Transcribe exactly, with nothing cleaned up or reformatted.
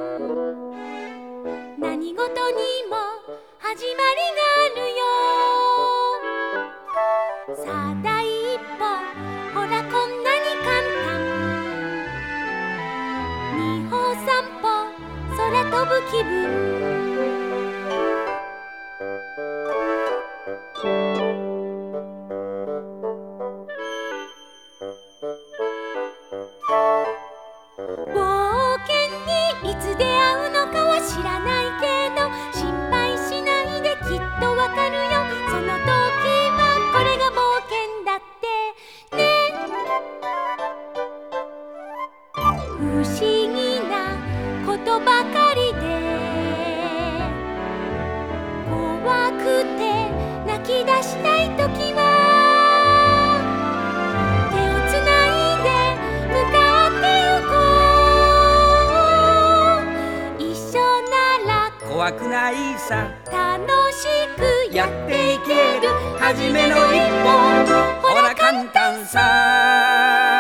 何事にも始まりがあるよ。さあ第一歩、ほらこんなに簡単。二歩三歩、空飛ぶ気分。冒険にいつ出会うのかは知らないけど、心配しないできっとわかるよ。その時はこれが冒険だってね。不思議なことばかりで、怖くて泣き出したい時は手をつないで向かってゆこう。一緒なら怖くないさ、 楽しくやっていける。初めの一歩、ほら簡単さ。